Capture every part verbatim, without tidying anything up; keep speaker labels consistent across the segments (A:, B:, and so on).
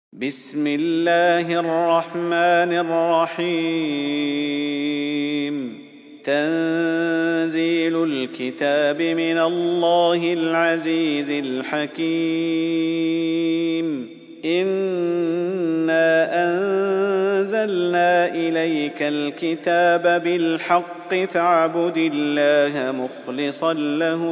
A: بسم الله الرحمن الرحيم. تنزيل الكتاب من الله العزيز الحكيم. إنا أنزلنا إليك الكتاب بالحق فاعبد الله مخلصا له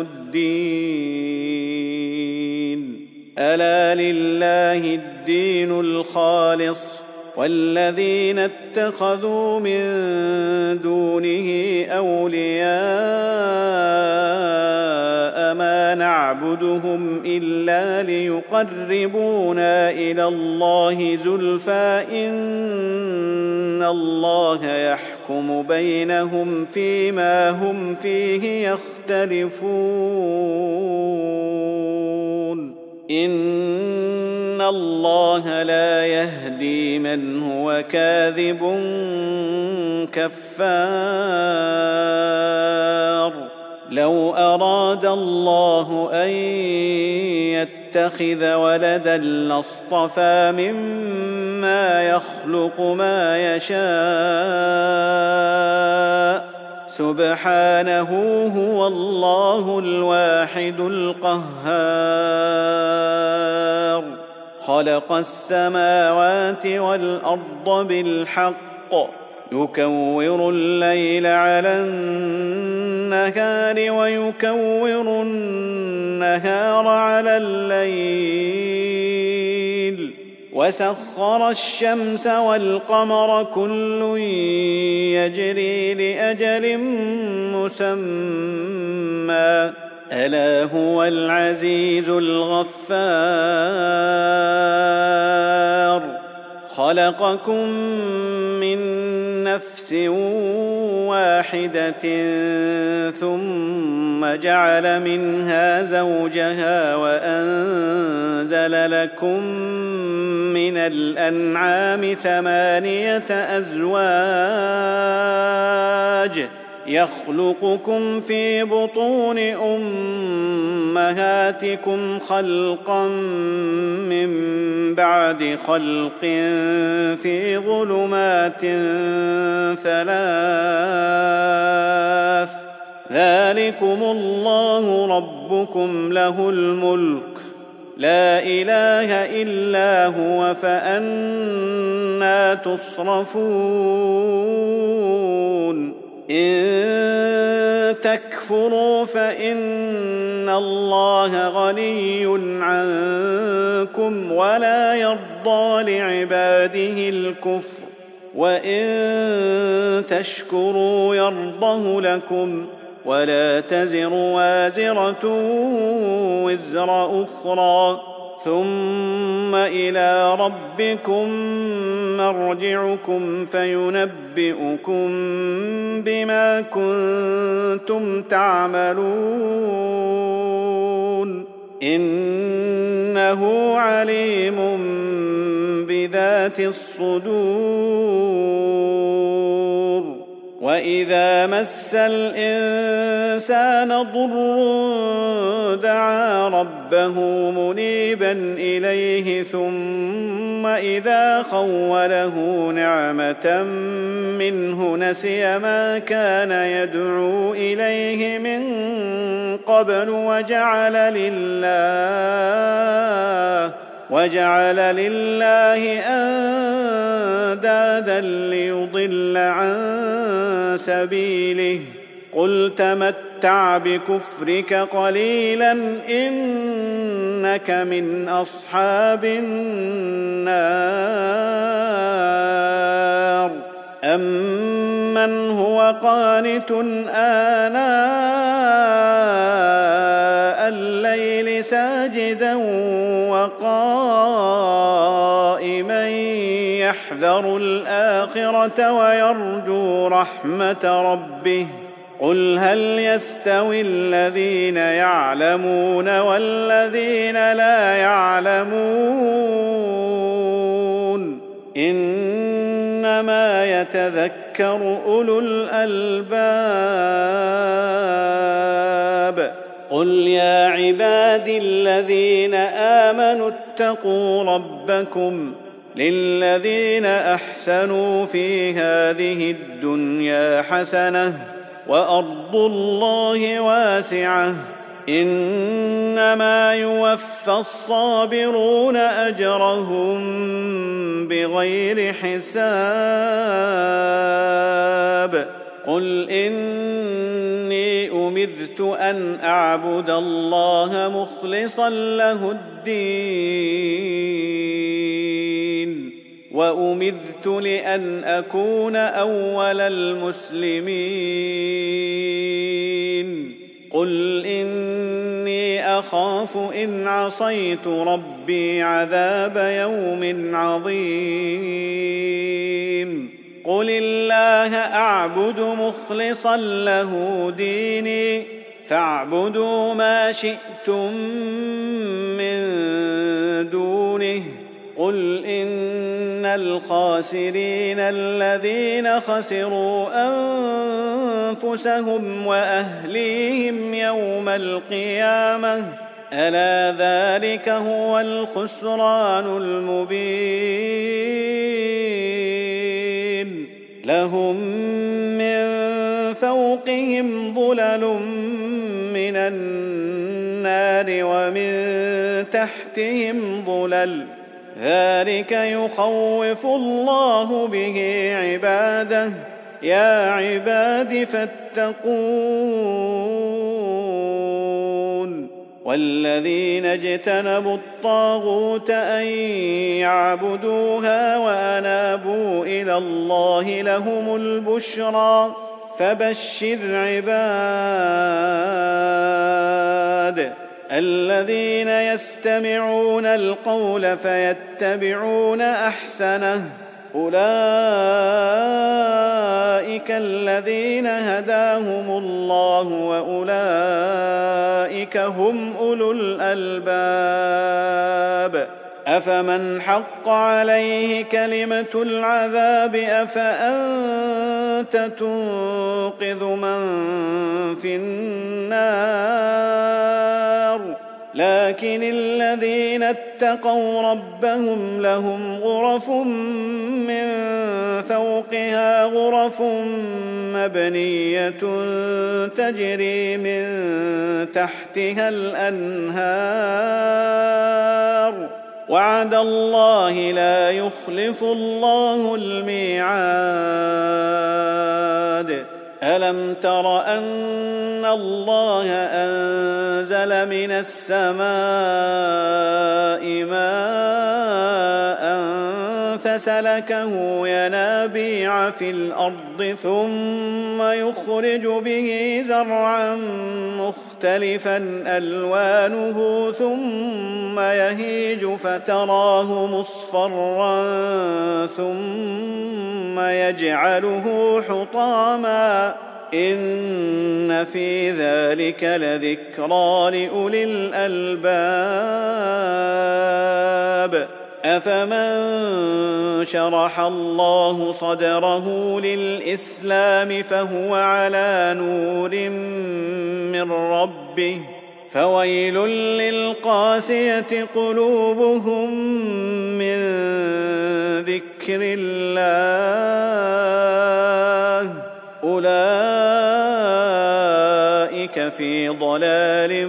A: الدين. ألا لله الدين الخالص والذين اتخذوا من دونه أولياء ما نعبدهم إلا ليقربونا إلى الله زلفى إن الله يحكم بينهم فيما هم فيه يختلفون. إن الله لا يهدي من هو كاذب كفار. لو أراد الله أن يتخذ ولدا لاصطفى مما يخلق ما يشاء سبحانه هو الله الواحد القهار. خلق السماوات والأرض بالحق يكور الليل على النهار ويكور النهار على الليل وسخر الشمس والقمر كل يجري لأجل مسمى ألا هو العزيز الغفار. خلقكم من نفس واحدة ثم جعل منها زوجها وأنزل لكم من الأنعام ثمانية أزواج يخلقكم في بطون أمهاتكم خلقا من بعد خلق في ظلمات ثلاث ذلكم الله ربكم له الملك لا إله إلا هو فأنى تصرفون. إن تكفروا فإن الله غني عنكم ولا يرضى لعباده الكفر وإن تشكروا يرضه لكم ولا تزر وازرة وزر أخرى ثم إلى ربكم مرجعكم فينبئكم بما كنتم تعملون. إنه عليم بذات الصدور. وإذا مس الإنسان ضر دعا ربه منيبا إليه ثم إذا خوله نعمة منه نسي ما كان يدعو إليه من قبل وجعل لله وجعل لله أندادا ليضل عن سبيله. قل تمتع بكفرك قليلا إنك من أصحاب النار. أمن هو قانت آناء الليل ساجدا وقائما يحذر الآخرة ويرجو رحمة ربه. قل هل يستوي الذين يعلمون والذين لا يعلمون إنما يتذكر أولو الألباب. قل يا عبادي الذين آمنوا اتقوا ربكم للذين أحسنوا في هذه الدنيا حسنة وأرض الله واسعة إنما يوفى الصابرون أجرهم بغير حساب قل إني أمرت أن أعبد الله مخلصا له الدين وأمرت لأن أكون أول المسلمين قل إني أخاف إن عصيت ربي عذاب يوم عظيم قل الله أعبد مخلصا له ديني فاعبدوا ما شئتم من دونه قل إن الخاسرين الذين خسروا أنفسهم وأهليهم يوم القيامة ألا ذلك هو الخسران المبين لهم من فوقهم ظلل من النار ومن تحتهم ظلل ذلك يخوف الله به عباده يا عباد فاتقون والذين اجتنبوا الطاغوت أن يعبدوها وأنابوا إلى الله لهم البشرى فبشر عباد الذين يستمعون القول فيتبعون أحسنه أولئك الذين هداهم الله وأولئك هم أولو الألباب أفمن حق عليه كلمة العذاب أفأنت تنقذ من في النار لكن الذين اتقوا ربهم لهم غرف من فوقها غرف مبنية تجري من تحتها الأنهار وعد الله لا يخلف الله الميعاد ألم تر أن الله أنزل من السماء ماء فسلكه ينابيع في الأرض ثم يخرج به زرعا مختلفا ألوانه ثم يهيج فتراه مصفرا ثم يجعله حطاما إن في ذلك لذكرى لأولي الألباب أفمن شرح الله صدره للإسلام فهو على نور من ربه فويل للقاسية قلوبهم من ذكر الله أولئك في ضلال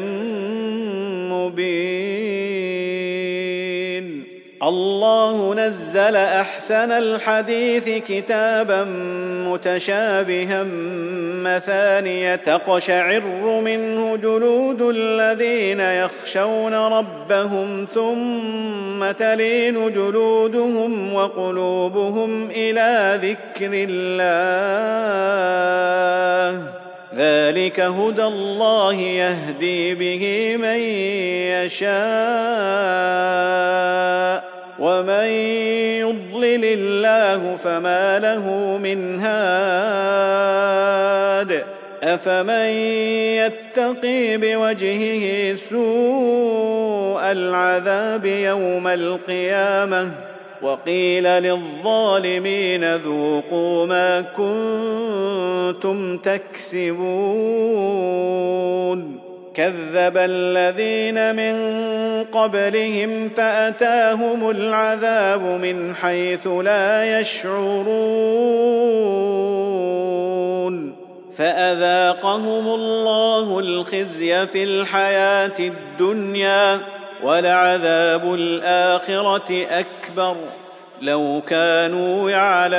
A: مبين الله نزل أحسن الحديث كتابا متشابها مثانية تقشعر منه جلود الذين يخشون ربهم ثم تلين جلودهم وقلوبهم إلى ذكر الله ذلك هدى الله يهدي به من يشاء ومن يضلل الله فما له من هاد أفمن يتقي بوجهه سوء العذاب يوم القيامة وقيل للظالمين ذوقوا ما كنتم تكسبون كذب الذين من قبلهم فأتاهم العذاب من حيث لا يشعرون فأذاقهم الله الخزي في الحياة الدنيا ولعذاب الآخرة أكبر لو كانوا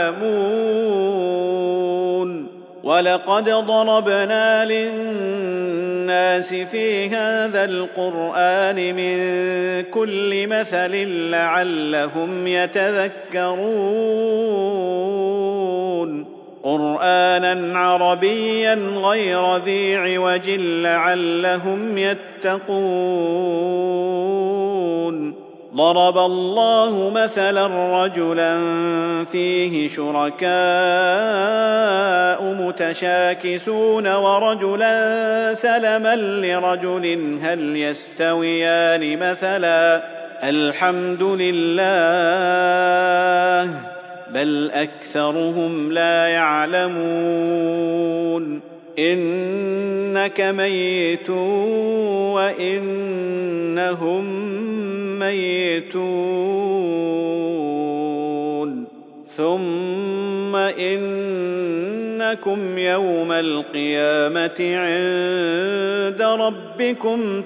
A: يعلمون ولقد ضربنا للناس في هذا القرآن من كل مثل لعلهم يتذكرون قرآنا عربيا غير ذي عوج لعلهم يتقون ضرب الله مثلا رجلا فيه شركاء متشاكسون ورجلا سلما لرجل هل يستويان مثلا الحمد لله بل أكثرهم لا يعلمون إنك ميت وإنهم ميتون ثم إنكم يوم القيامة عند ربكم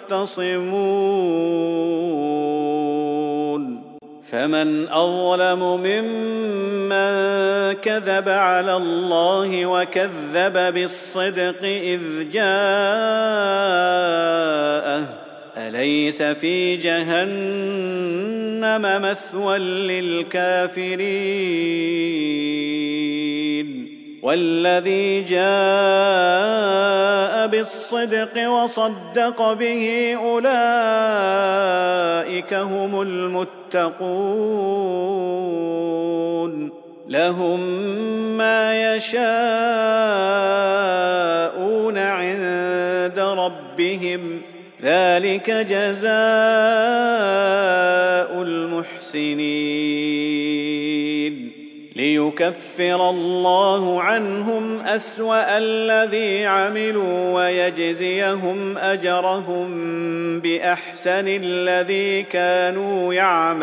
A: تختصمون فمن أظلم ممن كذب على الله وكذب بالصدق إذ جاءه أليس في جهنم مثوى للكافرين والذي جاء بالصدق وصدق به أولئك هم المتقون لهم ما يشاءون عند ربهم ذلك جزاء المحسنين ليكفر الله عنهم أسوأ الذي عملوا ويجزيهم أجرهم بأحسن الذي كانوا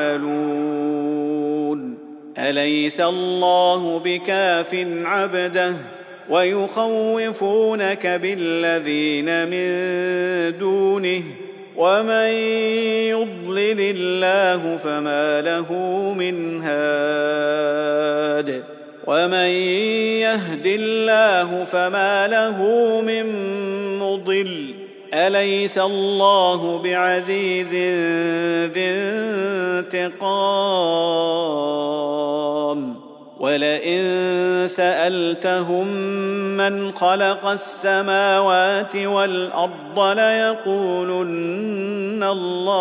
A: يعملون أليس الله بكاف عبده ويخوفونك بالذين من دونه ومن يضلل الله فما له من هاد ومن يهد الله فما له من مضل أليس الله بعزيز ذي انتقام ولئن سألتهم من خلق السماوات والأرض ليقولن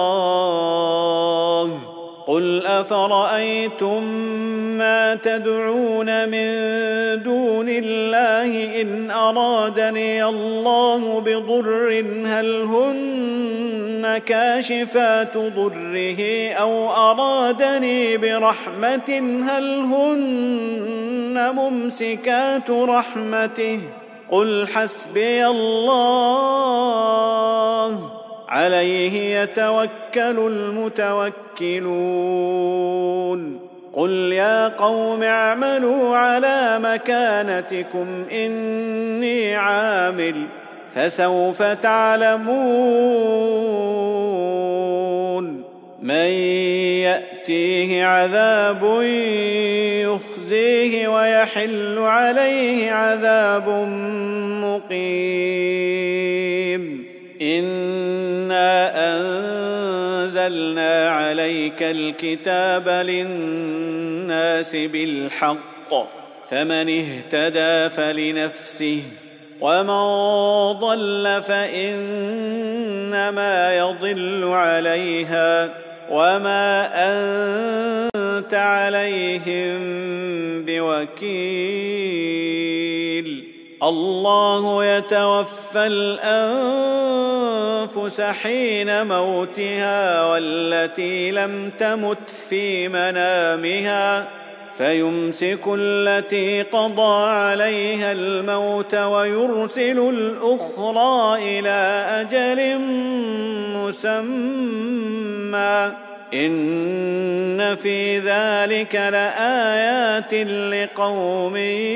A: الله قل أفرأيتم ما تدعون من دون الله إن أرادني الله بضر هل هن كاشفات ضره أو أرادني برحمة هل هن ممسكات رحمته قل حسبي الله عليه يتوكل المتوكلون قل يا قوم اعملوا على مكانتكم إني عامل فسوف تعلمون من يأتيه عذاب يخزيه ويحل عليه عذاب مقيم إنا أنزلنا عليك الكتاب للناس بالحق فمن اهتدى فلنفسه ومن ضل فإنما يضل عليها وما أنت عليهم بوكيل الله يتوفى الأنفس حين موتها والتي لم تمت في منامها فيمسك التي قضى عليها الموت ويرسل الأخرى إلى أجل مسمى إن في ذلك لآيات لقوم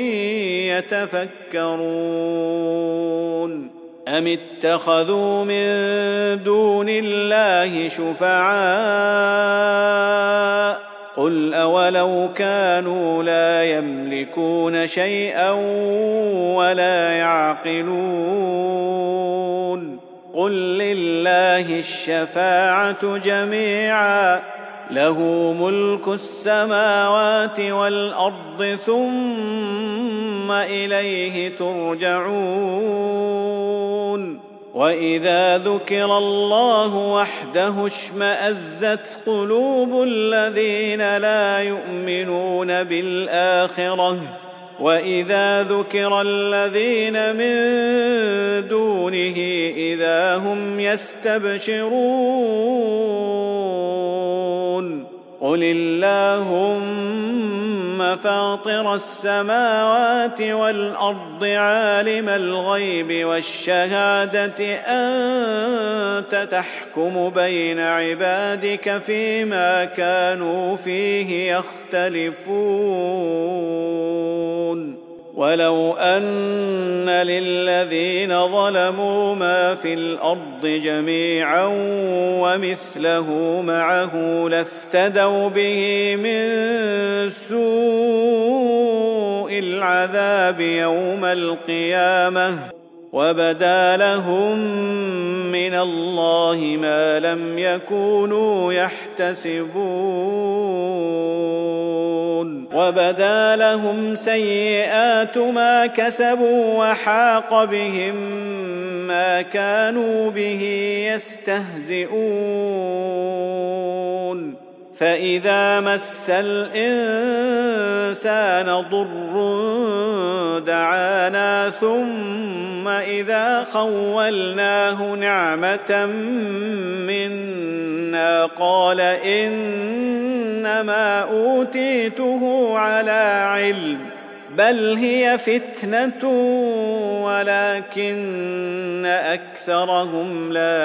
A: يتفكرون أم اتخذوا من دون الله شفعاء قل أولو كانوا لا يملكون شيئا ولا يعقلون قل لله الشفاعة جميعا له ملك السماوات والأرض ثم إليه ترجعون وإذا ذكر الله وحده اشمأزت قلوب الذين لا يؤمنون بالآخرة وإذا ذكر الذين من دونه إذا هم يستبشرون قل اللهم فاطر السماوات والأرض عالم الغيب والشهادة أنت تحكم بين عبادك فيما كانوا فيه يختلفون ولو أن للذين ظلموا ما في الأرض جميعا ومثله معه لافتدوا به من سوء العذاب يوم القيامة وبدا لهم من الله ما لم يكونوا يحتسبون وبدا لهم سيئات ما كسبوا وحاق بهم ما كانوا به يستهزئون فإذا مس الإنسان ضر دعانا ثم إذا خولناه نعمة منا قال إنما أوتيته على علم بل هي فتنة ولكن أكثرهم لا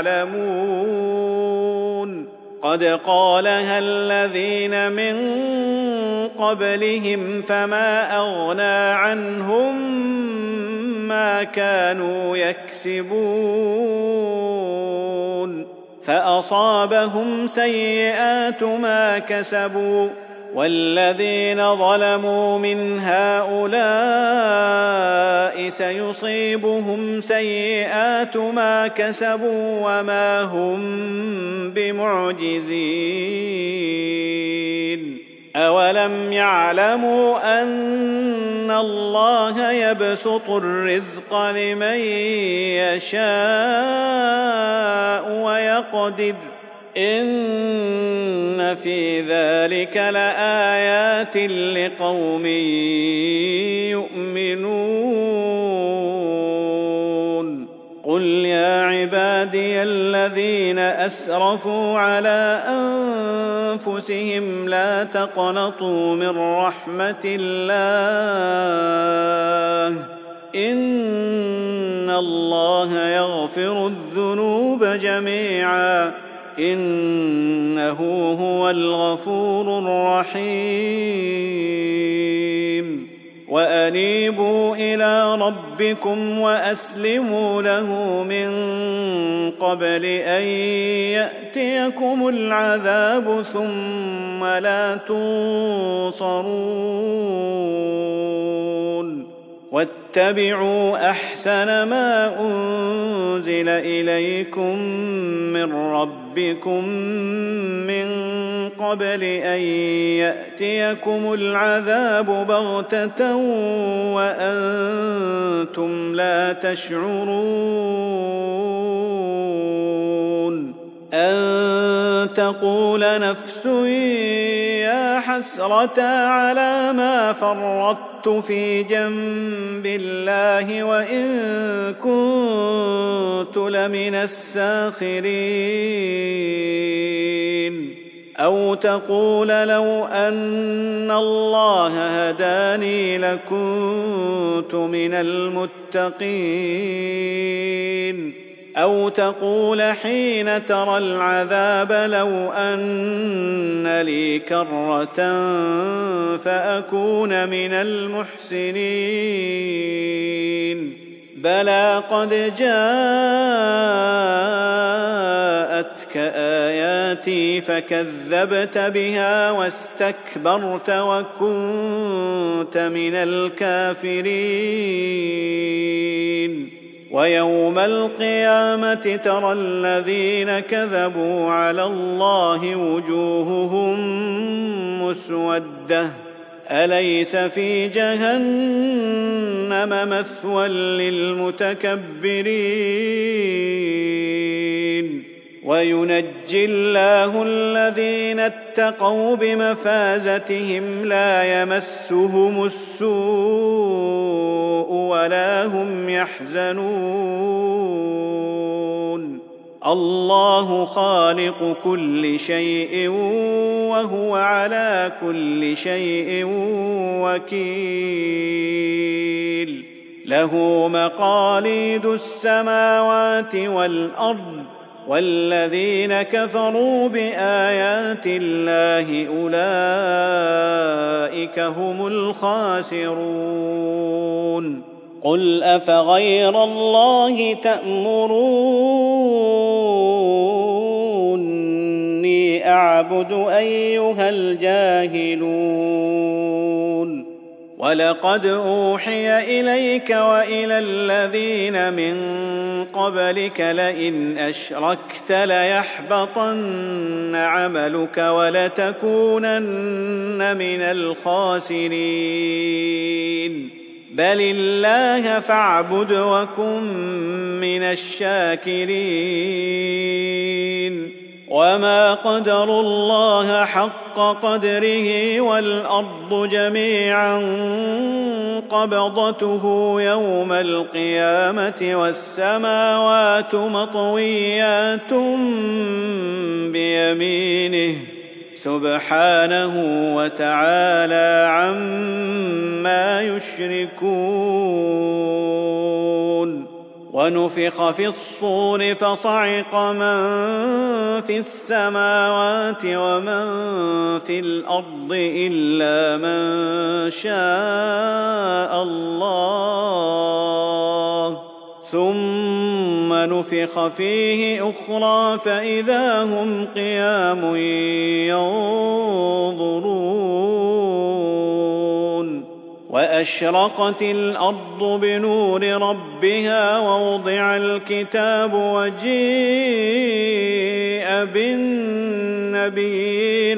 A: يعلمون قد قالها الذين من قبلهم فما أغنى عنهم ما كانوا يكسبون فأصابهم سيئات ما كسبوا والذين ظلموا من هؤلاء سيصيبهم سيئات ما كسبوا وما هم بمعجزين أولم يعلموا أن الله يبسط الرزق لمن يشاء ويقدر إن في ذلك لآيات لقوم يؤمنون قل يا عبادي الذين أسرفوا على أنفسهم لا تقنطوا من رحمة الله إن الله يغفر الذنوب جميعا إنه هو الغفور الرحيم وأنيبوا إلى ربكم وأسلموا له من قبل أن يأتيكم العذاب ثم لا تنصرون واتبعوا أحسن ما أنزل إليكم من ربكم من قبل أن يأتيكم العذاب بغتة وأنتم لا تشعرون أن تقول نفس يا حسرة على ما فرطت في جنب الله وإن كنت لمن الساخرين أو تقول لو أن الله هداني لكنت من المتقين. أو تقول حين ترى العذاب لو أن لي كرة فأكون من المحسنين. بلى قد جاءتك آياتي فكذبت بها واستكبرت وكنت من الكافرين. ويوم القيامة ترى الذين كذبوا على الله وجوههم مسودة أليس في جهنم مثوى للمتكبرين. وينجي الله الذين اتقوا بمفازتهم لا يمسهم السوء ولا هم يحزنون. الله خالق كل شيء وهو على كل شيء وكيل. له مقاليد السماوات والأرض والذين كفروا بآيات الله أولئك هم الخاسرون. قل أفغير الله تأمروني أعبد أيها الجاهلون. ولقد أوحي إليك وإلى الذين من قبلك لئن أشركت ليحبطن عملك ولتكونن من الخاسرين. بل الله فاعبد وكن من الشاكرين. وما قدروا الله حق قدره والأرض جميعا قبضته يوم القيامة والسماوات مطويات بيمينه سبحانه وتعالى عما يشركون. ونفخ في الصور فصعق من في السماوات ومن في الأرض إلا من شاء الله ثم نفخ فيه أخرى فإذا هم قيام ينظرون. وأشرقت الأرض بنور ربها ووضع الكتاب وجيء بالنبيين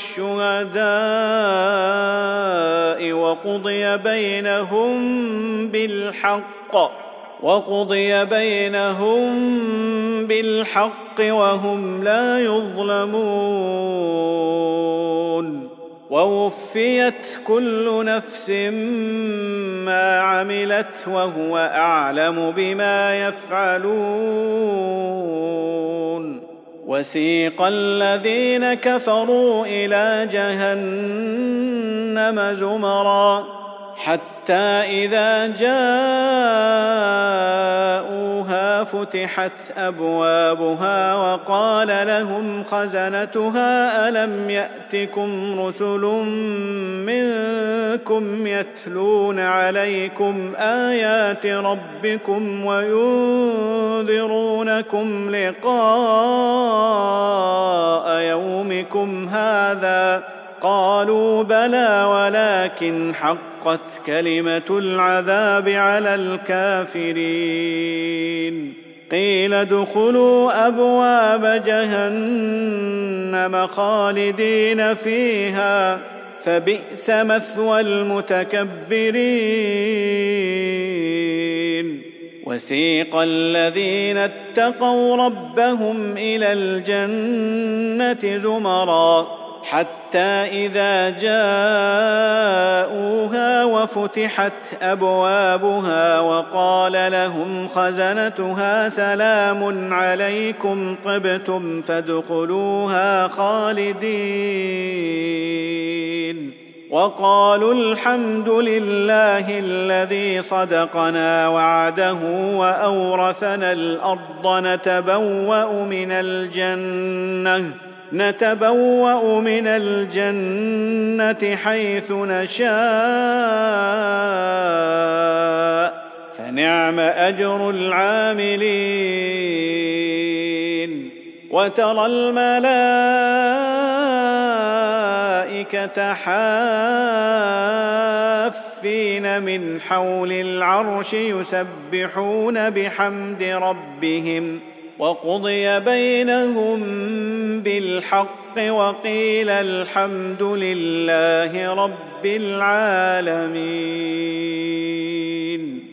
A: والشهداء وقضي بينهم بالحق وقضي بينهم بالحق وهم لا يظلمون. ووفيت كل نفس ما عملت وهو أعلم بما يفعلون. وسيق الذين كفروا إلى جهنم زمرا حتى إذا جاءوها فتحت أبوابها وقال لهم خزنتها ألم يأتكم رسل منكم يتلون عليكم آيات ربكم وينذرونكم لقاء يومكم هذا؟ قالوا بلى ولكن حقت كلمة العذاب على الكافرين. قيل ادخلوا أبواب جهنم خالدين فيها فبئس مثوى المتكبرين. وسيق الذين اتقوا ربهم إلى الجنة زمرا حتى إذا جاءوها وفتحت أبوابها وقال لهم خزنتها سلام عليكم طبتم فادخلوها خالدين وقالوا الحمد لله الذي صدقنا وعده وأورثنا الأرض نتبوأ من الجنة نتبوأ من الجنة حيث نشاء فنعم أجر العاملين وترى الملائكة حافين من حول العرش يسبحون بحمد ربهم وقضي بينهم بالحق وقيل الحمد لله رب العالمين.